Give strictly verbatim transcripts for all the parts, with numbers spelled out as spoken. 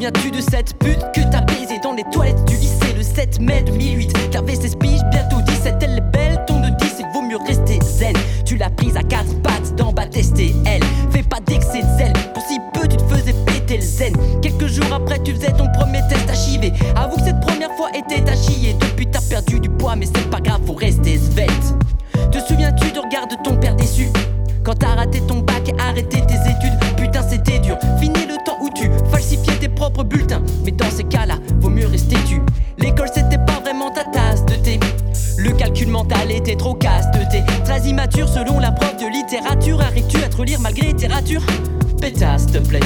souviens-tu de cette pute que t'as baisée dans les toilettes du lycée le sept mai deux mille huit? T'avais seize piges, bientôt dix-sept, elle est belle, ton de dix, il vaut mieux rester zen. Tu l'as prise à quatre pattes d'en bas tester elle. Fais pas d'excès de zèle, pour si peu tu te faisais péter le zen. Quelques jours après tu faisais ton premier test H I V. Avoue que cette première fois était à chier. Depuis t'as perdu du poids mais c'est pas grave, faut rester svelte. Te souviens-tu de regard de ton père déçu quand t'as raté ton bac et arrêté tes études? Putain c'était dur, fini le temps où tu falsifiais tes propres bulletins. Mais dans ces cas-là, vaut mieux rester tu. L'école c'était pas vraiment ta tasse de thé. Le calcul mental était trop casse-teuté. Très immature selon la prof de littérature. Arrives-tu à te relire malgré tes ratures? Pétasse, s'il te plaît.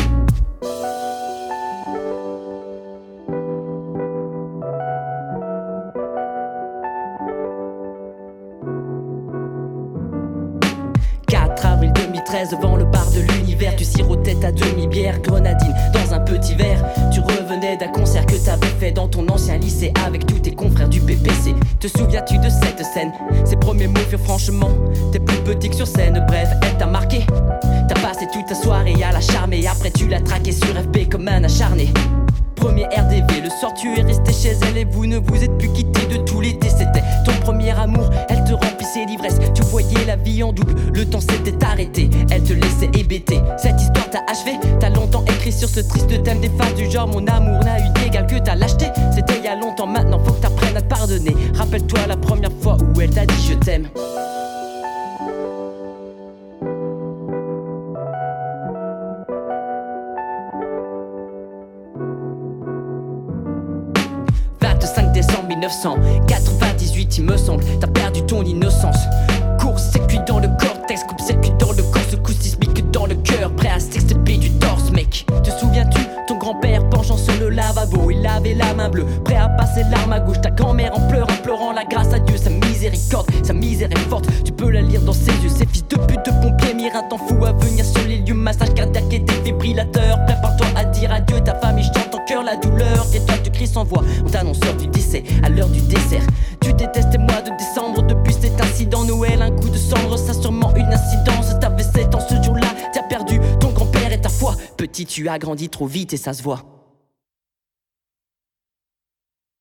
quatre avril deux mille treize, devant le bar de l'univers, tu sirotais ta demi-bière grenadine dans un petit verre. Tu revenais d'un concert que t'avais fait dans ton ancien lycée avec tous tes confrères du B P C. Te souviens-tu de cette scène? Ces premiers mots furent franchement t'es plus petit que sur scène. Bref, elle t'a marqué. T'as passé toute ta soirée à la charmer. Après tu l'as traqué sur F B comme un acharné. Premier R D V, le soir tu es resté chez elle et vous ne vous êtes plus quittés de tout l'été. C'était ton premier amour, elle te remplissait d'ivresse. Tu voyais la vie en double, le temps s'était arrêté. Elle te laissait hébéter, cette histoire t'a achevé. T'as longtemps écrit sur ce triste thème des phases du genre mon amour n'a eu d'égal que t'as lâcheté. C'était il y a longtemps, maintenant faut que t'apprennes à te pardonner. Rappelle-toi la première fois où elle t'a dit je t'aime. vingt-cinq décembre mille neuf cent quatre-vingt-dix-huit, il me semble, t'as perdu ton innocence. Court-circuit dans le cortex, coupe-circuit dans le corps, ce coup sismique dans le cœur, prêt à s'extirper du torse, mec. Te souviens-tu, ton grand-père penchant sur le lavabo, il avait la main bleue, prêt à passer l'arme à gauche. Ta grand-mère en pleurant, pleurant la grâce à Dieu, sa miséricorde, sa misère est forte, tu peux la lire dans ses yeux. Ces fils de pute de pompiers mirent un temps fou à venir sur les lieux, massage cardiaque et défibrillateur. Prépare-toi à dire adieu, ta famille chante en cœur la douleur. Et toi tu cries sans voix, on t'annonceur du décès à l'heure du dessert. Tu détestes mois de décembre depuis cet incident. Noël, un coup de cendre, ça sûrement une incidence. T'avais sept ans ce jour-là, t'as perdu ton grand-père et ta foi. Petit, tu as grandi trop vite et ça se voit.